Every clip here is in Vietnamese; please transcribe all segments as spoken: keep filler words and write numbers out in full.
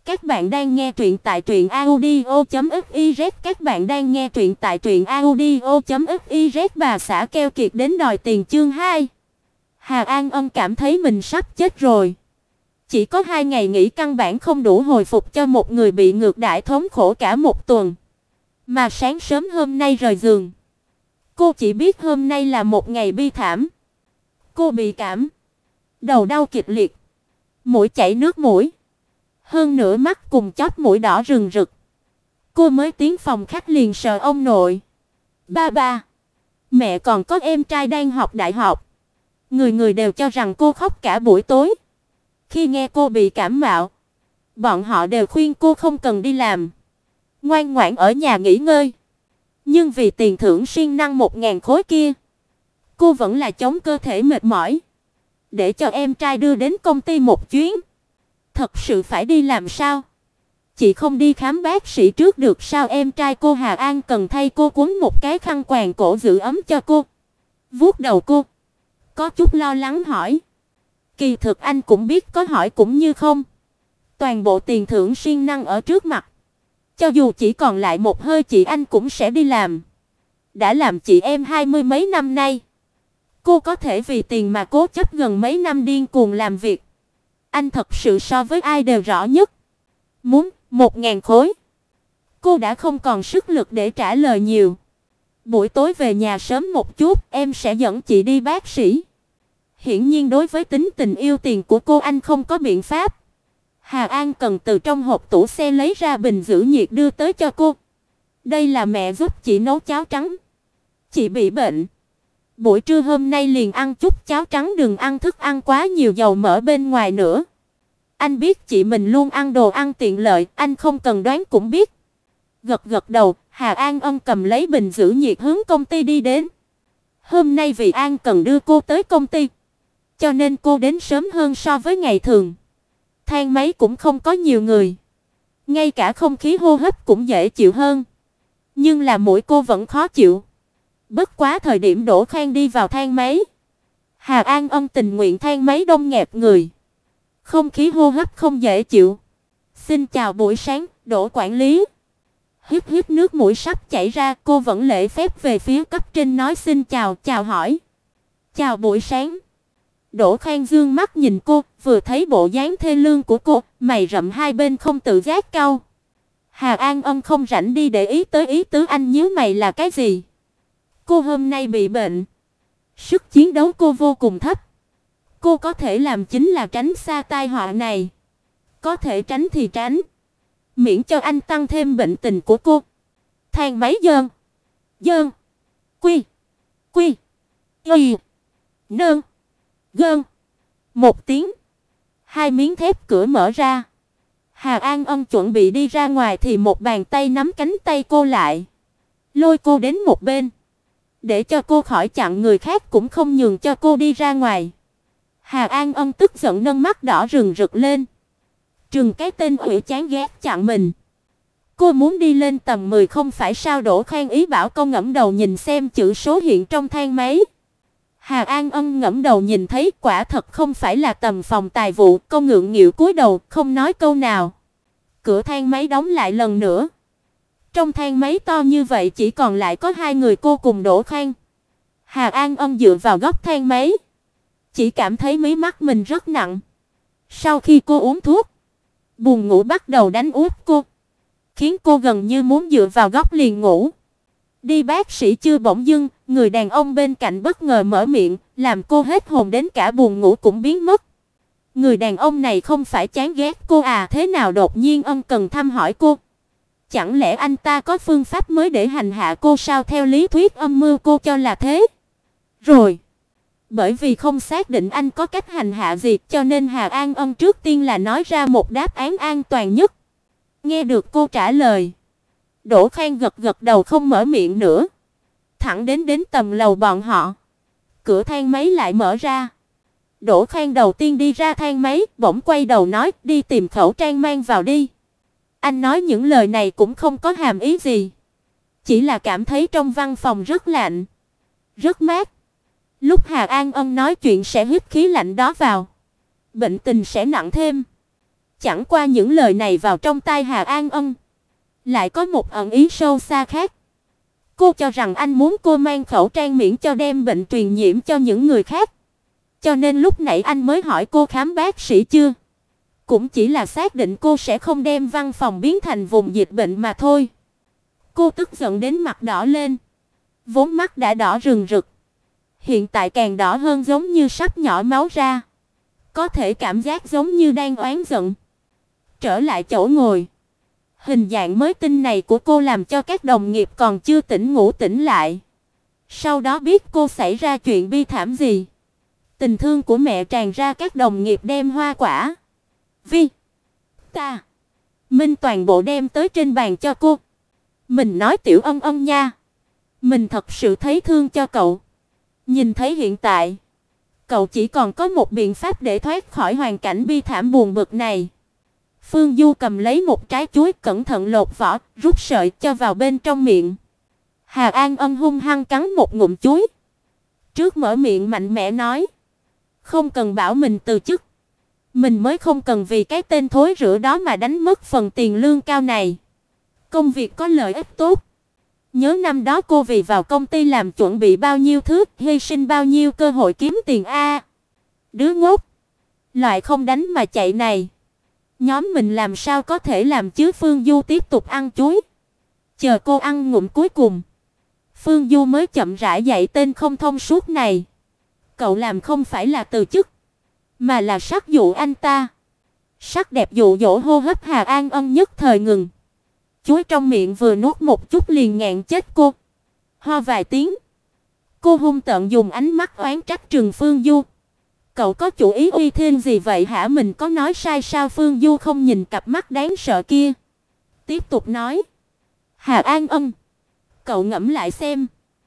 Các bạn đang nghe truyện tại truyện audio chấm fiz. Các bạn đang nghe truyện tại truyện audio chấm fiz. Bà xã keo kiệt đến đòi tiền chương hai. Hà An Ân cảm thấy mình sắp chết rồi. Chỉ có hai ngày nghỉ căn bản không đủ hồi phục cho một người bị ngược đãi thống khổ cả một tuần. Mà sáng sớm hôm nay rời giường, cô chỉ biết hôm nay là một ngày bi thảm. Cô bị cảm, đầu đau kịch liệt, mũi chảy nước mũi, hơn nữa mắt cùng chóp mũi đỏ rừng rực. Cô mới tiến phòng khách liền sợ ông nội, ba ba, mẹ còn có em trai đang học đại học. Người người đều cho rằng cô khóc cả buổi tối. Khi nghe cô bị cảm mạo, bọn họ đều khuyên cô không cần đi làm, ngoan ngoãn ở nhà nghỉ ngơi. Nhưng vì tiền thưởng siêng năng một ngàn khối kia, cô vẫn là chống cơ thể mệt mỏi, để cho em trai đưa đến công ty một chuyến. Thật sự phải đi làm sao? Chị không đi khám bác sĩ trước được sao? Em trai cô Hà An cần thay cô quấn một cái khăn quàng cổ giữ ấm cho cô, vuốt đầu cô, có chút lo lắng hỏi. Kỳ thực anh cũng biết có hỏi cũng như không. Toàn bộ tiền thưởng siêng năng ở trước mặt, cho dù chỉ còn lại một hơi chị anh cũng sẽ đi làm. Đã làm chị em hai mươi mấy năm nay, cô có thể vì tiền mà cố chấp gần mấy năm điên cuồng làm việc. Anh thật sự so với ai đều rõ nhất. Muốn một ngàn khối. Cô đã không còn sức lực để trả lời nhiều. Buổi tối về nhà sớm một chút, em sẽ dẫn chị đi bác sĩ. Hiển nhiên đối với tính tình yêu tiền của cô anh không có biện pháp. Hà An cần từ trong hộp tủ xe lấy ra bình giữ nhiệt đưa tới cho cô. Đây là mẹ giúp chị nấu cháo trắng. Chị bị bệnh, buổi trưa hôm nay liền ăn chút cháo trắng, đừng ăn thức ăn quá nhiều dầu mỡ bên ngoài nữa. Anh biết chị mình luôn ăn đồ ăn tiện lợi, anh không cần đoán cũng biết. Gật gật đầu, Hà An Ân cầm lấy bình giữ nhiệt hướng công ty đi đến. Hôm nay vì An cần đưa cô tới công ty, cho nên cô đến sớm hơn so với ngày thường. Thang máy cũng không có nhiều người, ngay cả không khí hô hấp cũng dễ chịu hơn. Nhưng là mũi cô vẫn khó chịu. Bất quá thời điểm Đỗ Khang đi vào thang máy, Hà An Ân tình nguyện thang máy đông nghẹt người, không khí hô hấp không dễ chịu. Xin chào buổi sáng, Đỗ quản lý. Hít hít nước mũi sắp chảy ra, cô vẫn lễ phép về phía cấp trên nói xin chào, chào hỏi. Chào buổi sáng. Đỗ Khang dương mắt nhìn cô, vừa thấy bộ dáng thê lương của cô, mày rậm hai bên không tự giác cau. Hà An Ân không rảnh đi để ý tới ý tứ anh nhíu mày là cái gì. Cô hôm nay bị bệnh, sức chiến đấu cô vô cùng thấp. Cô có thể làm chính là tránh xa tai họa này. Có thể tránh thì tránh, miễn cho anh tăng thêm bệnh tình của cô. Thang máy dơn, dơn, quy, quy, y, nơn, gơn. Một tiếng, hai miếng thép cửa mở ra. Hà An Ân chuẩn bị đi ra ngoài thì một bàn tay nắm cánh tay cô lại, lôi cô đến một bên, để cho cô khỏi chặn người khác cũng không nhường cho cô đi ra ngoài. Hà An Ân tức giận nâng mắt đỏ rừng rực lên, trừng cái tên ủy chán ghét chặn mình. Cô muốn đi lên tầng mười không phải sao? Đỗ Khang ý bảo cô ngẩng đầu nhìn xem chữ số hiện trong thang máy. Hà An Ân ngẩng đầu nhìn thấy quả thật không phải là tầng phòng tài vụ, cô ngượng nghịu cúi đầu không nói câu nào. Cửa thang máy đóng lại lần nữa. Trong thang máy to như vậy chỉ còn lại có hai người cô cùng Đỗ Khang. Hà An Ân dựa vào góc thang máy, chỉ cảm thấy mí mắt mình rất nặng. Sau khi cô uống thuốc, buồn ngủ bắt đầu đánh úp cô, khiến cô gần như muốn dựa vào góc liền ngủ. Đi bác sĩ chưa? Bỗng dưng, người đàn ông bên cạnh bất ngờ mở miệng, làm cô hết hồn, đến cả buồn ngủ cũng biến mất. Người đàn ông này không phải chán ghét cô à? Thế nào đột nhiên Ân cần thăm hỏi cô? Chẳng lẽ anh ta có phương pháp mới để hành hạ cô sao? Theo lý thuyết âm mưu cô cho là thế. Rồi, bởi vì không xác định anh có cách hành hạ gì, cho nên Hà An Ân trước tiên là nói ra một đáp án an toàn nhất. Nghe được cô trả lời, Đỗ Khang gật gật đầu không mở miệng nữa. Thẳng đến đến tầng lầu bọn họ, cửa thang máy lại mở ra. Đỗ Khang đầu tiên đi ra thang máy, bỗng quay đầu nói, đi tìm khẩu trang mang vào đi. Anh nói những lời này cũng không có hàm ý gì, chỉ là cảm thấy trong văn phòng rất lạnh, rất mát. Lúc Hà An Ân nói chuyện sẽ hít khí lạnh đó vào, bệnh tình sẽ nặng thêm. Chẳng qua những lời này vào trong tai Hà An Ân lại có một ẩn ý sâu xa khác. Cô cho rằng anh muốn cô mang khẩu trang miễn cho đem bệnh truyền nhiễm cho những người khác. Cho nên lúc nãy anh mới hỏi cô khám bác sĩ chưa. Cũng chỉ là xác định cô sẽ không đem văn phòng biến thành vùng dịch bệnh mà thôi. Cô tức giận đến mặt đỏ lên. Vốn mắt đã đỏ rừng rực, hiện tại càng đỏ hơn, giống như sắp nhỏ máu ra. Có thể cảm giác giống như đang oán giận. Trở lại chỗ ngồi. Hình dạng mới tinh này của cô làm cho các đồng nghiệp còn chưa tỉnh ngủ tỉnh lại. Sau đó biết cô xảy ra chuyện bi thảm gì. Tình thương của mẹ tràn ra, các đồng nghiệp đem hoa quả, vi ta Minh toàn bộ đem tới trên bàn cho cô. Mình nói Tiểu Ân Ân nha, mình thật sự thấy thương cho cậu. Nhìn thấy hiện tại, cậu chỉ còn có một biện pháp để thoát khỏi hoàn cảnh bi thảm buồn bực này. Phương Du cầm lấy một trái chuối, cẩn thận lột vỏ, rút sợi cho vào bên trong miệng. Hà An Ân hung hăng cắn một ngụm chuối, trước mở miệng mạnh mẽ nói: "Không cần bảo mình từ chức. Mình mới không cần vì cái tên thối rữa đó mà đánh mất phần tiền lương cao này. Công việc có lợi ích tốt. Nhớ năm đó cô vì vào công ty làm chuẩn bị bao nhiêu thứ, hy sinh bao nhiêu cơ hội kiếm tiền a. Đứa ngốc, loại không đánh mà chạy này, nhóm mình làm sao có thể làm chứ?" Phương Du tiếp tục ăn chuối. Chờ cô ăn ngụm cuối cùng, Phương Du mới chậm rãi dạy tên không thông suốt này: "Cậu làm không phải là từ chức, mà là sắc dụ anh ta." Sắc đẹp dụ dỗ. Hô hấp Hà An Ân nhất thời ngừng. Chuối trong miệng vừa nuốt một chút liền ngạn chết cô. Ho vài tiếng, cô hung tợn dùng ánh mắt oán trách trừng Phương Du: "Cậu có chủ ý uy thiên gì vậy hả? Mình có nói sai sao?" Phương Du không nhìn cặp mắt đáng sợ kia, tiếp tục nói: "Hà An Ân, cậu ngẫm lại xem,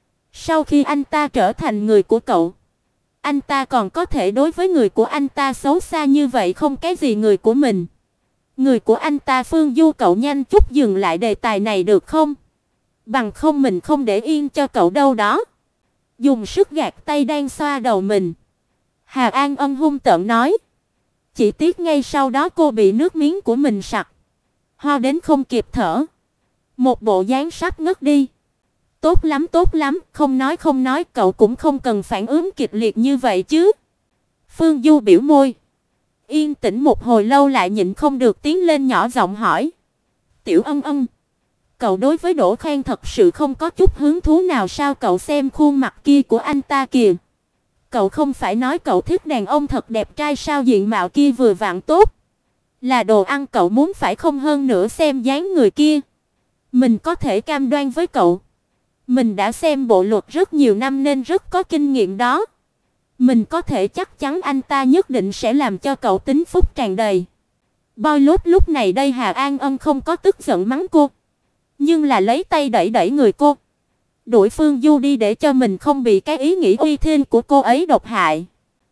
sau khi anh ta trở thành người của cậu, anh ta còn có thể đối với người của anh ta xấu xa như vậy không? Cái gì người của mình? Người của anh ta." Phương Du, cậu nhanh chút dừng lại đề tài này được không? Bằng không mình không để yên cho cậu đâu đó. Dùng sức gạt tay đang xoa đầu mình, Hà An Ân hung tợn nói. Chỉ tiếc ngay sau đó cô bị nước miếng của mình sặc, ho đến không kịp thở, một bộ dáng sắp ngất đi. "Tốt lắm, tốt lắm, không nói không nói, cậu cũng không cần phản ứng kịch liệt như vậy chứ." Phương Du biểu môi. Yên tĩnh một hồi lâu lại nhịn không được tiến lên nhỏ giọng hỏi: "Tiểu Ân Ân, cậu đối với Đỗ Khang thật sự không có chút hứng thú nào sao? Cậu xem khuôn mặt kia của anh ta kìa. Cậu không phải nói cậu thích đàn ông thật đẹp trai sao? Diện mạo kia vừa vặn tốt, là đồ ăn cậu muốn phải không? Hơn nữa xem dáng người kia, mình có thể cam đoan với cậu, mình đã xem bộ luật rất nhiều năm nên rất có kinh nghiệm đó. Mình có thể chắc chắn anh ta nhất định sẽ làm cho cậu tính phúc tràn đầy." Boy lốt lúc này đây Hà An Ân không có tức giận mắng cô, nhưng là lấy tay đẩy đẩy người cô, đuổi Phương Du đi để cho mình không bị cái ý nghĩ uy thiên của cô ấy độc hại.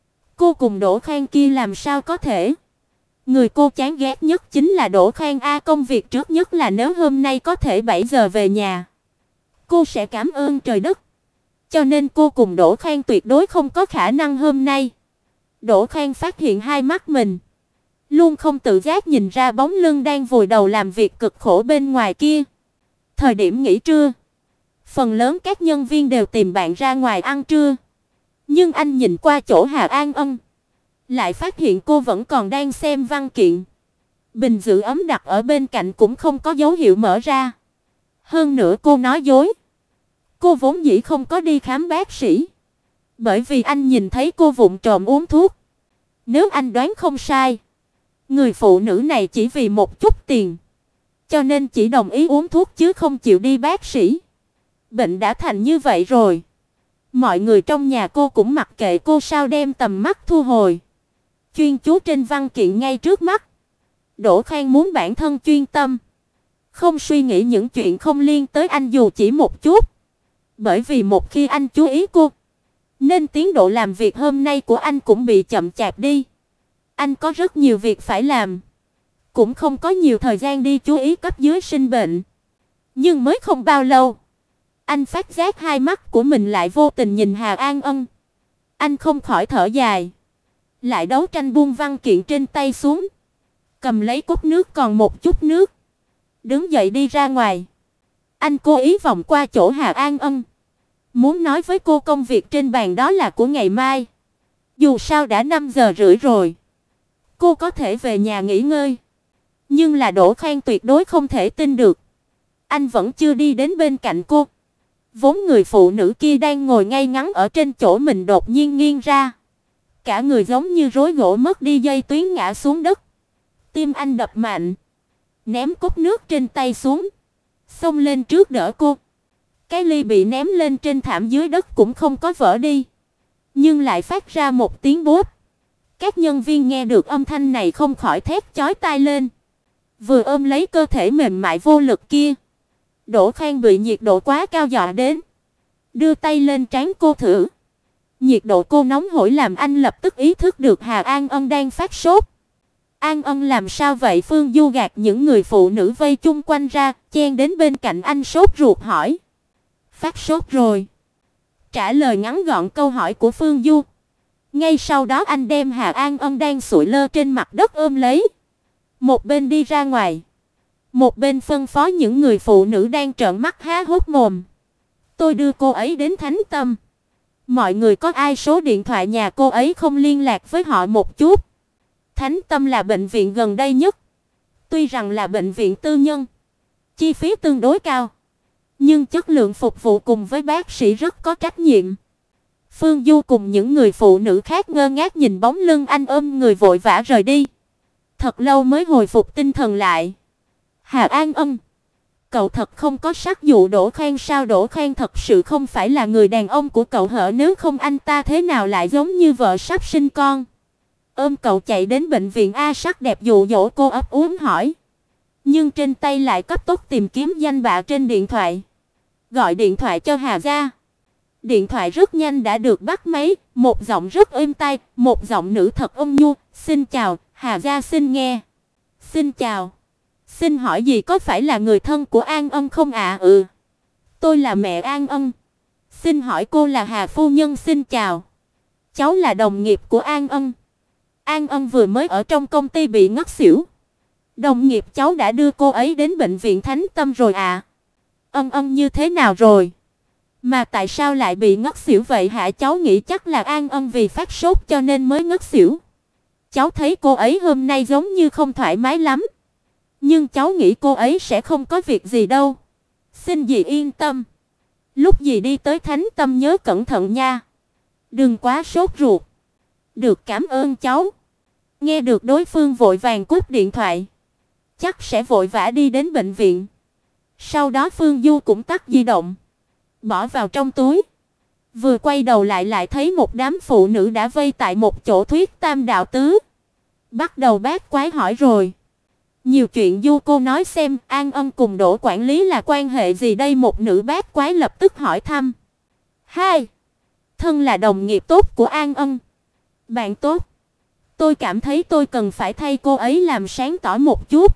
Cô cùng Đỗ Khang kia làm sao có thể? Người cô chán ghét nhất chính là Đỗ Khang a. Công việc trước nhất là nếu hôm nay có thể bảy giờ về nhà, cô sẽ cảm ơn trời đất. Cho nên cô cùng Đỗ Khang tuyệt đối không có khả năng hôm nay. Đỗ Khang phát hiện hai mắt mình luôn không tự giác nhìn ra bóng lưng đang vùi đầu làm việc cực khổ bên ngoài kia. Thời điểm nghỉ trưa, phần lớn các nhân viên đều tìm bạn ra ngoài ăn trưa. Nhưng anh nhìn qua chỗ Hà An Ân, lại phát hiện cô vẫn còn đang xem văn kiện. Bình giữ ấm đặt ở bên cạnh cũng không có dấu hiệu mở ra. Hơn nữa cô nói dối. Cô vốn dĩ không có đi khám bác sĩ, bởi vì anh nhìn thấy cô vụng trộm uống thuốc. Nếu anh đoán không sai, người phụ nữ này chỉ vì một chút tiền, cho nên chỉ đồng ý uống thuốc chứ không chịu đi bác sĩ. Bệnh đã thành như vậy rồi, mọi người trong nhà cô cũng mặc kệ cô sao, đem tầm mắt thu hồi, chuyên chú trên văn kiện ngay trước mắt. Đỗ Khang muốn bản thân chuyên tâm, không suy nghĩ những chuyện không liên tới anh dù chỉ một chút. Bởi vì một khi anh chú ý cô, nên tiến độ làm việc hôm nay của anh cũng bị chậm chạp đi. Anh có rất nhiều việc phải làm, cũng không có nhiều thời gian đi chú ý cấp dưới sinh bệnh. Nhưng mới không bao lâu, anh phát giác hai mắt của mình lại vô tình nhìn Hà An Ân. Anh không khỏi thở dài, lại đấu tranh buông văn kiện trên tay xuống, cầm lấy cốc nước còn một chút nước, đứng dậy đi ra ngoài. Anh cố ý vòng qua chỗ Hà An Ân, muốn nói với cô công việc trên bàn đó là của ngày mai. Dù sao đã năm giờ rưỡi rồi, cô có thể về nhà nghỉ ngơi. Nhưng là Đỗ Khang tuyệt đối không thể tin được. Anh vẫn chưa đi đến bên cạnh cô. Vốn người phụ nữ kia đang ngồi ngay ngắn ở trên chỗ mình đột nhiên nghiêng ra. Cả người giống như rối gỗ mất đi dây tuyến ngã xuống đất. Tim anh đập mạnh, ném cốc nước trên tay xuống, xông lên trước đỡ cô. Cái ly bị ném lên trên thảm dưới đất cũng không có vỡ đi, nhưng lại phát ra một tiếng bốp. Các nhân viên nghe được âm thanh này không khỏi thét chói tai lên. Vừa ôm lấy cơ thể mềm mại vô lực kia, Đỗ Khang bị nhiệt độ quá cao dọa đến, đưa tay lên trán cô thử. Nhiệt độ cô nóng hổi làm anh lập tức ý thức được Hà An Ân đang phát sốt. An Ân làm sao vậy? Phương Du gạt những người phụ nữ vây chung quanh ra, chen đến bên cạnh anh sốt ruột hỏi. Phát sốt rồi. Trả lời ngắn gọn câu hỏi của Phương Du. Ngay sau đó anh đem Hà An Ân đang sụi lơ trên mặt đất ôm lấy, một bên đi ra ngoài, một bên phân phó những người phụ nữ đang trợn mắt há hốc mồm. Tôi đưa cô ấy đến Thánh Tâm. Mọi người có ai số điện thoại nhà cô ấy không liên lạc với họ một chút? Thánh Tâm là bệnh viện gần đây nhất. Tuy rằng là bệnh viện tư nhân, chi phí tương đối cao, nhưng chất lượng phục vụ cùng với bác sĩ rất có trách nhiệm. Phương Du cùng những người phụ nữ khác ngơ ngác nhìn bóng lưng anh ôm người vội vã rời đi. Thật lâu mới hồi phục tinh thần lại. Hà An Ân, cậu thật không có sắc dụ Đỗ Khang sao? Đỗ Khang thật sự không phải là người đàn ông của cậu hả? Nếu không anh ta thế nào lại giống như vợ sắp sinh con? Ôm cậu chạy đến bệnh viện A. Sắc đẹp dụ dỗ cô ấp úng hỏi. Nhưng trên tay lại cấp tốc tìm kiếm danh bạ trên điện thoại. Gọi điện thoại cho Hà gia. Điện thoại rất nhanh đã được bắt máy, một giọng rất êm tai, một giọng nữ thật ôn nhu. Xin chào, Hà gia xin nghe. Xin chào. Xin hỏi gì, có phải là người thân của An Ân không ạ? À? Ừ. Tôi là mẹ An Ân. Xin hỏi cô là Hà phu nhân? Xin chào. Cháu là đồng nghiệp của An Ân. An Ân vừa mới ở trong công ty bị ngất xỉu. Đồng nghiệp cháu đã đưa cô ấy đến bệnh viện Thánh Tâm rồi ạ. À? Ân Ân như thế nào rồi? Mà tại sao lại bị ngất xỉu vậy hả? Cháu nghĩ chắc là An Ân vì phát sốt cho nên mới ngất xỉu. Cháu thấy cô ấy hôm nay giống như không thoải mái lắm. Nhưng cháu nghĩ cô ấy sẽ không có việc gì đâu. Xin dì yên tâm. Lúc dì đi tới Thánh Tâm nhớ cẩn thận nha. Đừng quá sốt ruột. Được, cảm ơn cháu. Nghe được đối phương vội vàng cúp điện thoại, chắc sẽ vội vã đi đến bệnh viện. Sau đó Phương Du cũng tắt di động, bỏ vào trong túi. Vừa quay đầu lại lại thấy một đám phụ nữ đã vây tại một chỗ thuyết tam đạo tứ. Bắt đầu bát quái hỏi rồi. Nhiều chuyện Du, cô nói xem, An Ân cùng Đỗ quản lý là quan hệ gì đây? Một nữ bát quái lập tức hỏi thăm. Hai, thân là đồng nghiệp tốt của An Ân. Bạn tốt. Tôi cảm thấy tôi cần phải thay cô ấy làm sáng tỏ một chút.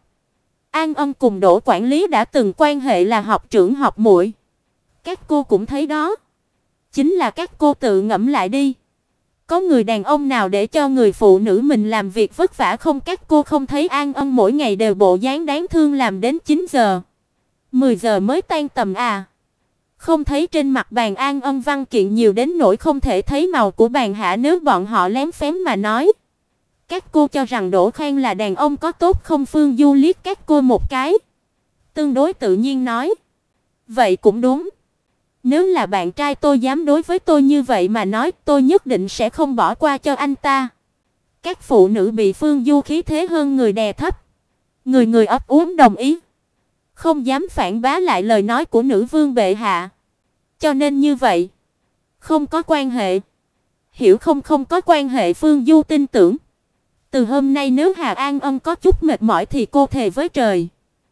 An Ân cùng Đỗ quản lý đã từng quan hệ là học trưởng học muội. Các cô cũng thấy đó. Chính là các cô tự ngẫm lại đi. Có người đàn ông nào để cho người phụ nữ mình làm việc vất vả không? Các cô không thấy An Ân mỗi ngày đều bộ dáng đáng thương làm đến chín giờ, mười giờ mới tan tầm à? Không thấy trên mặt bàn An Ân văn kiện nhiều đến nỗi không thể thấy màu của bàn hả? Nếu bọn họ lén phén mà nói, các cô cho rằng Đỗ Khang là đàn ông có tốt không? Phương Du liếc các cô một cái, tương đối tự nhiên nói. Vậy cũng đúng. Nếu là bạn trai tôi dám đối với tôi như vậy mà nói, tôi nhất định sẽ không bỏ qua cho anh ta. Các phụ nữ bị Phương Du khí thế hơn người đè thấp, người người ấp úng đồng ý, không dám phản bá lại lời nói của nữ vương bệ hạ. Cho nên như vậy, không có quan hệ. Hiểu không? Không có quan hệ. Phương Du tin tưởng. Từ hôm nay nếu Hà An Ân có chút mệt mỏi thì cô thề với trời,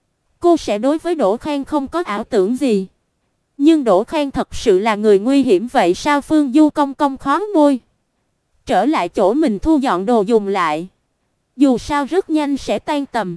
cô sẽ đối với Đỗ Khang không có ảo tưởng gì. Nhưng Đỗ Khang thật sự là người nguy hiểm vậy sao? Phương Du cong cong khóe môi, trở lại chỗ mình thu dọn đồ dùng lại. Dù sao rất nhanh sẽ tan tầm.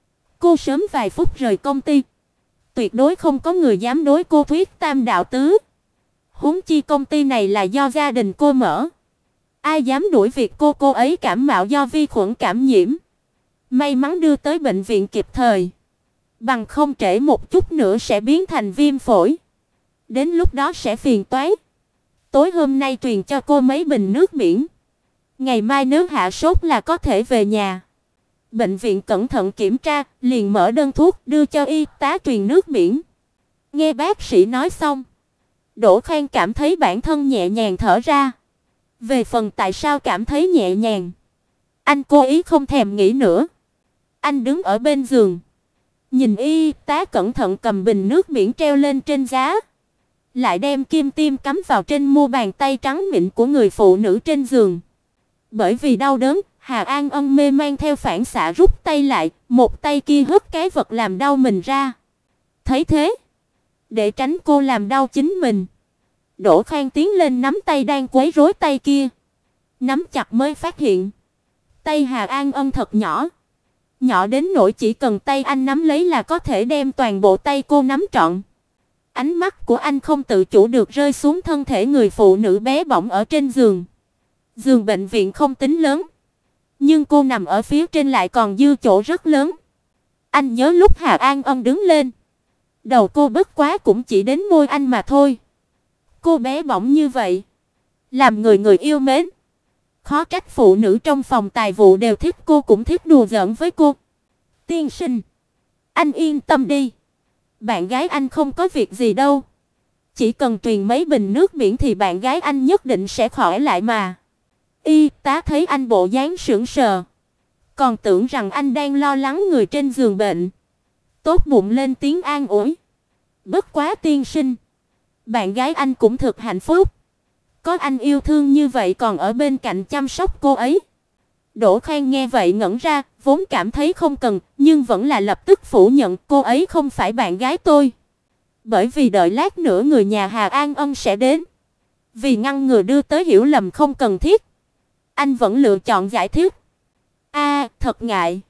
Cô sớm vài phút rời công ty, tuyệt đối không có người dám đối cô thuyết tam đạo tứ. Huống chi công ty này là do gia đình cô mở, ai dám đuổi việc cô? Cô ấy cảm mạo do vi khuẩn cảm nhiễm, May mắn đưa tới bệnh viện kịp thời, bằng không trễ một chút nữa sẽ biến thành viêm phổi. Đến lúc đó sẽ phiền toái. Tối hôm nay truyền cho cô mấy bình nước biển. Ngày mai nếu hạ sốt là có thể về nhà. Bệnh viện cẩn thận kiểm tra, liền mở đơn thuốc đưa cho y tá truyền nước biển. Nghe bác sĩ nói xong, Đỗ Khang cảm thấy bản thân nhẹ nhàng thở ra. Về phần tại sao cảm thấy nhẹ nhàng, anh cố ý không thèm nghĩ nữa. Anh đứng ở bên giường, nhìn y tá cẩn thận cầm bình nước biển treo lên trên giá, lại đem kim tiêm cắm vào trên mu bàn tay trắng mịn của người phụ nữ trên giường. Bởi vì đau đớn, Hà An Ân mê mang theo phản xạ rút tay lại, một tay kia hất cái vật làm đau mình ra. Thấy thế, để tránh cô làm đau chính mình, Đỗ Khang tiến lên nắm tay đang quấy rối tay kia. Nắm chặt mới phát hiện, tay Hà An Ân thật nhỏ, nhỏ đến nỗi chỉ cần tay anh nắm lấy là có thể đem toàn bộ tay cô nắm trọn. Ánh mắt của anh không tự chủ được rơi xuống thân thể người phụ nữ bé bỏng ở trên giường. Giường bệnh viện không tính lớn, nhưng cô nằm ở phía trên lại còn dư chỗ rất lớn. Anh nhớ lúc Hà An Ân đứng lên, đầu cô bất quá cũng chỉ đến môi anh mà thôi. Cô bé bỏng như vậy, làm người người yêu mến. Khó trách phụ nữ trong phòng tài vụ đều thích cô, cũng thích đùa giỡn với cô. Tiên sinh, anh yên tâm đi, bạn gái anh không có việc gì đâu. Chỉ cần truyền mấy bình nước biển thì bạn gái anh nhất định sẽ khỏi lại mà. Y tá thấy anh bộ dáng sững sờ, còn tưởng rằng anh đang lo lắng người trên giường bệnh, tốt bụng lên tiếng an ủi. Bất quá tiên sinh, bạn gái anh cũng thực hạnh phúc, có anh yêu thương như vậy còn ở bên cạnh chăm sóc cô ấy. Đỗ Khang nghe vậy ngẩn ra, vốn cảm thấy không cần, nhưng vẫn là lập tức phủ nhận, cô ấy không phải bạn gái tôi. Bởi vì đợi lát nữa người nhà Hà An Ân sẽ đến. Vì ngăn ngừa đưa tới hiểu lầm không cần thiết, anh vẫn lựa chọn giải thích. A, à, thật ngại.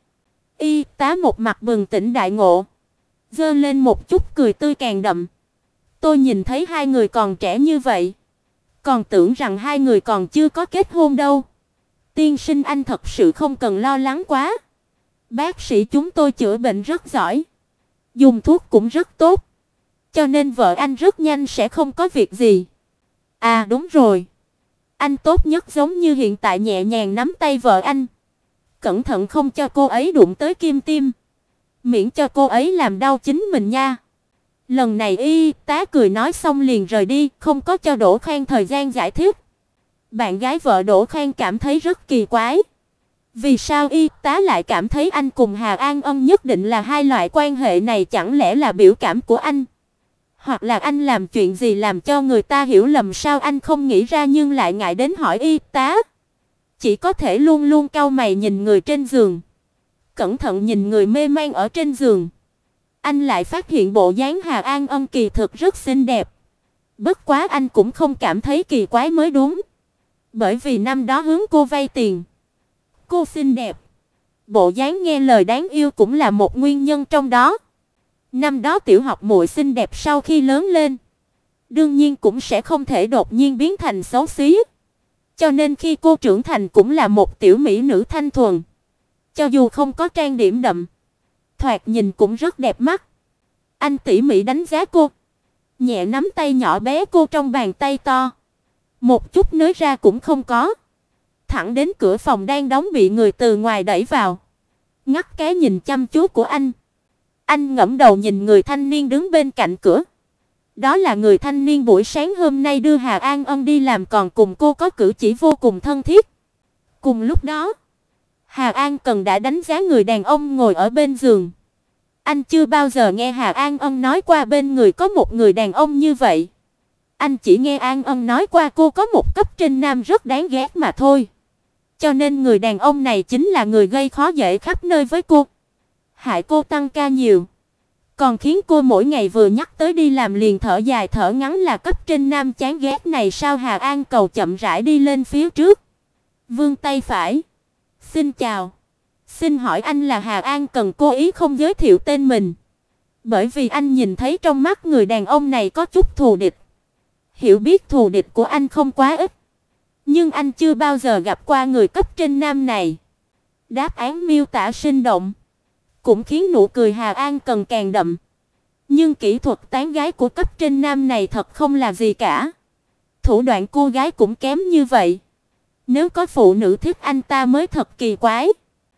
Y tá một mặt bừng tỉnh đại ngộ, giơ lên một chút cười tươi càng đậm. Tôi nhìn thấy hai người còn trẻ như vậy, còn tưởng rằng hai người còn chưa có kết hôn đâu. Tiên sinh anh thật sự không cần lo lắng quá. Bác sĩ chúng tôi chữa bệnh rất giỏi, dùng thuốc cũng rất tốt, cho nên vợ anh rất nhanh sẽ không có việc gì. À đúng rồi, anh tốt nhất giống như hiện tại nhẹ nhàng nắm tay vợ anh, cẩn thận không cho cô ấy đụng tới kim tiêm, miễn cho cô ấy làm đau chính mình nha. Lần này y tá cười nói xong liền rời đi, không có cho Đỗ Khang thời gian giải thích. Bạn gái vợ Đỗ Khang cảm thấy rất kỳ quái. Vì sao y tá lại cảm thấy anh cùng Hà An Ân nhất định là hai loại quan hệ này, chẳng lẽ là biểu cảm của anh? Hoặc là anh làm chuyện gì làm cho người ta hiểu lầm sao? Anh không nghĩ ra nhưng lại ngại đến hỏi y tá. Chỉ có thể luôn luôn cau mày nhìn người trên giường, cẩn thận nhìn người mê man ở trên giường. Anh lại phát hiện bộ dáng Hà An Ân kỳ thực rất xinh đẹp. Bất quá anh cũng không cảm thấy kỳ quái mới đúng. Bởi vì năm đó hướng cô vay tiền, cô xinh đẹp, bộ dáng nghe lời đáng yêu cũng là một nguyên nhân trong đó. Năm đó tiểu học muội xinh đẹp sau khi lớn lên, đương nhiên cũng sẽ không thể đột nhiên biến thành xấu xí. Cho nên khi cô trưởng thành cũng là một tiểu mỹ nữ thanh thuần. Cho dù không có trang điểm đậm, thoạt nhìn cũng rất đẹp mắt. Anh tỉ mỉ đánh giá cô, nhẹ nắm tay nhỏ bé cô trong bàn tay to, một chút nới ra cũng không có. Thẳng đến cửa phòng đang đóng bị người từ ngoài đẩy vào, ngắt cái nhìn chăm chú của anh. Anh ngẩng đầu nhìn người thanh niên đứng bên cạnh cửa. Đó là người thanh niên buổi sáng hôm nay đưa Hà An Ân đi làm, còn cùng cô có cử chỉ vô cùng thân thiết. Cùng lúc đó, Hà An Cần đã đánh giá người đàn ông ngồi ở bên giường. Anh chưa bao giờ nghe Hà An Ân nói qua bên người có một người đàn ông như vậy. Anh chỉ nghe An Ân nói qua cô có một cấp trên nam rất đáng ghét mà thôi. Cho nên người đàn ông này chính là người gây khó dễ khắp nơi với cô, hại cô tăng ca nhiều, còn khiến cô mỗi ngày vừa nhắc tới đi làm liền thở dài thở ngắn là cấp trên nam chán ghét này sao? Hà An Cầu chậm rãi đi lên phía trước, vươn tay phải. Xin chào, xin hỏi anh là Hà An Cần? Cố ý không giới thiệu tên mình, bởi vì anh nhìn thấy trong mắt người đàn ông này có chút thù địch. Hiểu biết thù địch của anh không quá ít, nhưng anh chưa bao giờ gặp qua người cấp trên nam này. Đáp án miêu tả sinh động, cũng khiến nụ cười Hà An Cần càng đậm. Nhưng kỹ thuật tán gái của cấp trên nam này thật không là gì cả. Thủ đoạn cô gái cũng kém như vậy. Nếu có phụ nữ thích anh ta mới thật kỳ quái.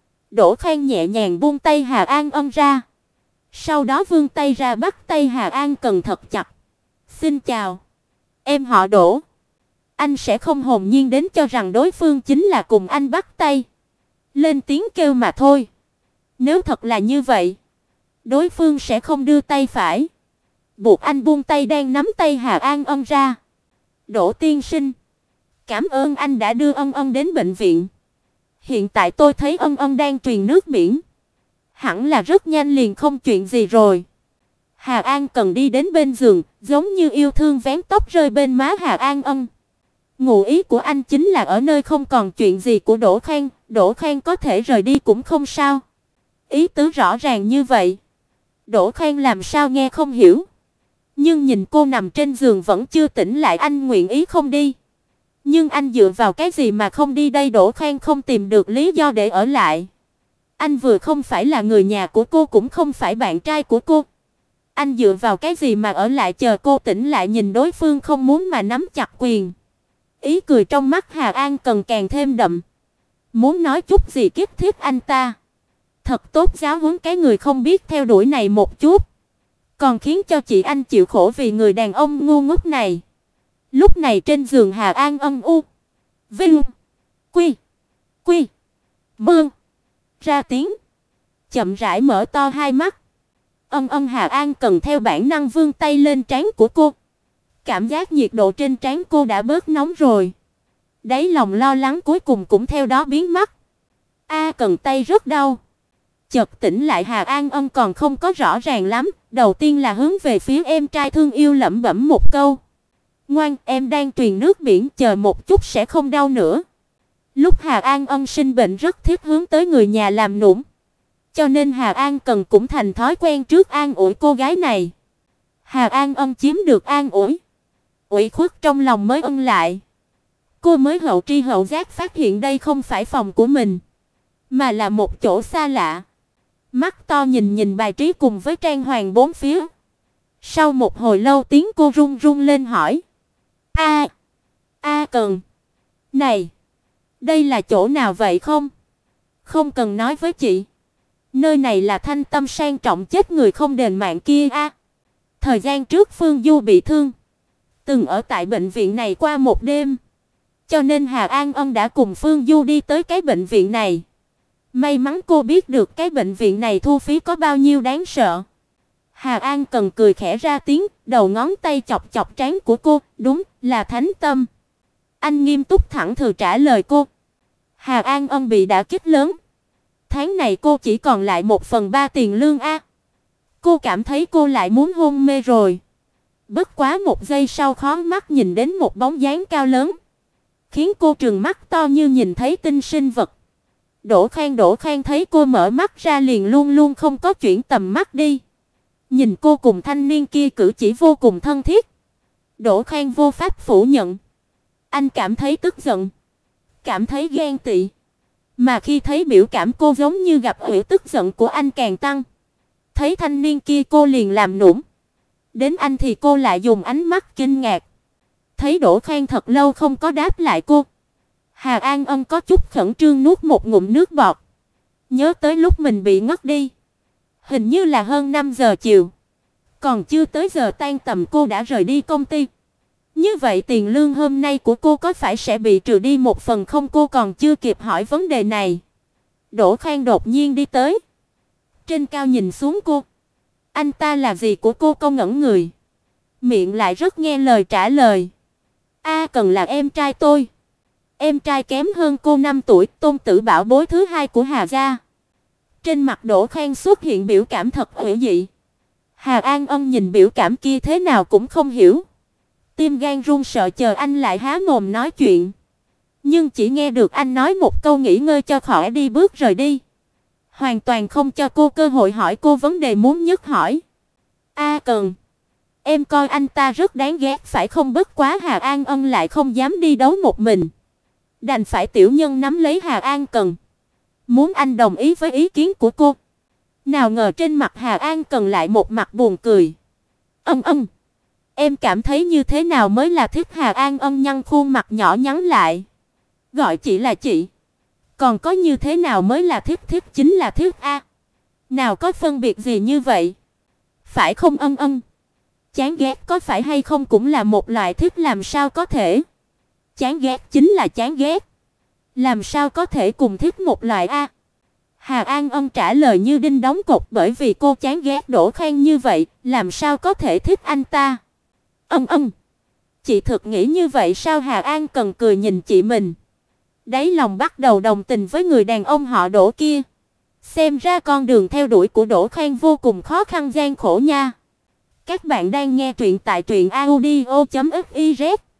Đỗ Khang nhẹ nhàng buông tay Hà An Ân ra. Sau đó vươn tay ra bắt tay Hà An Cần thật chặt. "Xin chào, em họ Đỗ." Anh sẽ không hồn nhiên đến cho rằng đối phương chính là cùng anh bắt tay, lên tiếng kêu mà thôi. Nếu thật là như vậy, đối phương sẽ không đưa tay phải, buộc anh buông tay đang nắm tay Hà An Ân ra. "Đỗ tiên sinh, cảm ơn anh đã đưa Ân Ân đến bệnh viện. Hiện tại tôi thấy Ân Ân đang truyền nước biển, hẳn là rất nhanh liền không chuyện gì rồi." Hà An Cần đi đến bên giường, giống như yêu thương vén tóc rơi bên má Hà An Ân. Ngụ ý của anh chính là ở nơi không còn chuyện gì của Đỗ Khang, Đỗ Khang có thể rời đi cũng không sao. Ý tứ rõ ràng như vậy, Đỗ Khang làm sao nghe không hiểu. Nhưng nhìn cô nằm trên giường vẫn chưa tỉnh lại, anh nguyện ý không đi. Nhưng anh dựa vào cái gì mà không đi đây? Đỗ Khang không tìm được lý do để ở lại. Anh vừa không phải là người nhà của cô, cũng không phải bạn trai của cô. Anh dựa vào cái gì mà ở lại chờ cô tỉnh lại? Nhìn đối phương không muốn mà nắm chặt quyền. Ý cười trong mắt Hà An Cần càng thêm đậm. Muốn nói chút gì kích thích anh ta. Thật tốt giáo huấn cái người không biết theo đuổi này một chút. Còn khiến cho chị anh chịu khổ vì người đàn ông ngu ngốc này. Lúc này trên giường Hà An âm u. Vinh. Quy. Quy. Mương. Ra tiếng. Chậm rãi mở to hai mắt. Ân ân Hà An Cần theo bản năng vươn tay lên trán của cô. Cảm giác nhiệt độ trên trán cô đã bớt nóng rồi. Đáy lòng lo lắng cuối cùng cũng theo đó biến mất. A Cần tay rất đau. Chợt tỉnh lại Hà An Ân còn không có rõ ràng lắm, đầu tiên là hướng về phía em trai thương yêu lẩm bẩm một câu. "Ngoan, em đang truyền nước biển, chờ một chút sẽ không đau nữa." Lúc Hà An Ân sinh bệnh rất thích hướng tới người nhà làm nũng, cho nên Hà An Cần cũng thành thói quen trước an ủi cô gái này. Hà An Ân chiếm được an ủi, ủy khuất trong lòng mới ân lại. Cô mới hậu tri hậu giác phát hiện đây không phải phòng của mình, mà là một chỗ xa lạ. Mắt to nhìn nhìn bài trí cùng với trang hoàng bốn phía. Sau một hồi lâu tiếng cô run run lên hỏi: "A, A Cần, này, đây là chỗ nào vậy không?" "Không cần nói với chị. Nơi này là Thanh Tâm sang trọng chết người không đền mạng kia a. Thời gian trước Phương Du bị thương, từng ở tại bệnh viện này qua một đêm, cho nên Hà An Ân đã cùng Phương Du đi tới cái bệnh viện này. May mắn cô biết được cái bệnh viện này thu phí có bao nhiêu đáng sợ." Hà An Cần cười khẽ ra tiếng, đầu ngón tay chọc chọc trán của cô, "Đúng, là Thánh Tâm." Anh nghiêm túc thẳng thừng trả lời cô. Hà An Ân bị đả kích lớn. Tháng này cô chỉ còn lại một phần ba tiền lương a. Cô cảm thấy cô lại muốn hôn mê rồi. Bất quá một giây sau khó mắt nhìn đến một bóng dáng cao lớn, khiến cô trừng mắt to như nhìn thấy tinh sinh vật. Đỗ Khang Đỗ Khang thấy cô mở mắt ra liền luôn luôn không có chuyển tầm mắt đi. Nhìn cô cùng thanh niên kia cử chỉ vô cùng thân thiết. Đỗ Khang vô pháp phủ nhận. Anh cảm thấy tức giận, cảm thấy ghen tị. Mà khi thấy biểu cảm cô giống như gặp ủy tức giận của anh càng tăng. Thấy thanh niên kia cô liền làm nũng. Đến anh thì cô lại dùng ánh mắt kinh ngạc. Thấy Đỗ Khang thật lâu không có đáp lại cô, Hà An Ân có chút khẩn trương nuốt một ngụm nước bọt. Nhớ tới lúc mình bị ngất đi, hình như là hơn năm giờ chiều, còn chưa tới giờ tan tầm cô đã rời đi công ty. Như vậy tiền lương hôm nay của cô có phải sẽ bị trừ đi một phần không? Cô còn chưa kịp hỏi vấn đề này, Đỗ Khang đột nhiên đi tới, trên cao nhìn xuống cô. Anh ta là gì của cô? Cô ngẩn người, miệng lại rất nghe lời trả lời: "A Cần là em trai tôi. Em trai kém hơn cô năm tuổi, tôn tử bảo bối thứ hai của Hà gia." Trên mặt Đỗ Khang xuất hiện biểu cảm thật ủy dị. Hà An Ân nhìn biểu cảm kia thế nào cũng không hiểu, tim gan run sợ chờ anh lại há mồm nói chuyện. Nhưng chỉ nghe được anh nói một câu nghỉ ngơi cho khỏi đi bước rời đi, hoàn toàn không cho cô cơ hội hỏi cô vấn đề muốn nhất hỏi. "A Cần, em coi anh ta rất đáng ghét phải không?" Bất quá Hà An Ân lại không dám đi đấu một mình, đành phải tiểu nhân nắm lấy Hà An Cần, muốn anh đồng ý với ý kiến của cô. Nào ngờ trên mặt Hà An Cần lại một mặt buồn cười. Ân ân, em cảm thấy như thế nào mới là thích? Hà An Ân nhăn khuôn mặt nhỏ nhắn lại. Gọi chị là chị. Còn có như thế nào mới là thích? Thích chính là thích a. Nào có phân biệt gì như vậy? Phải không Ân Ân? Chán ghét có phải hay không cũng là một loại thích, làm sao có thể? Chán ghét chính là chán ghét. Làm sao có thể cùng thích một loại a? Hà An Ân trả lời như đinh đóng cột, bởi vì cô chán ghét Đỗ Khang như vậy, làm sao có thể thích anh ta? Ân Ân, chị thực nghĩ như vậy sao? Hà An Cần cười nhìn chị mình, đáy lòng bắt đầu đồng tình với người đàn ông họ Đỗ kia. Xem ra con đường theo đuổi của Đỗ Khang vô cùng khó khăn gian khổ nha. Các bạn đang nghe truyện tại truyện audio chấm fiz.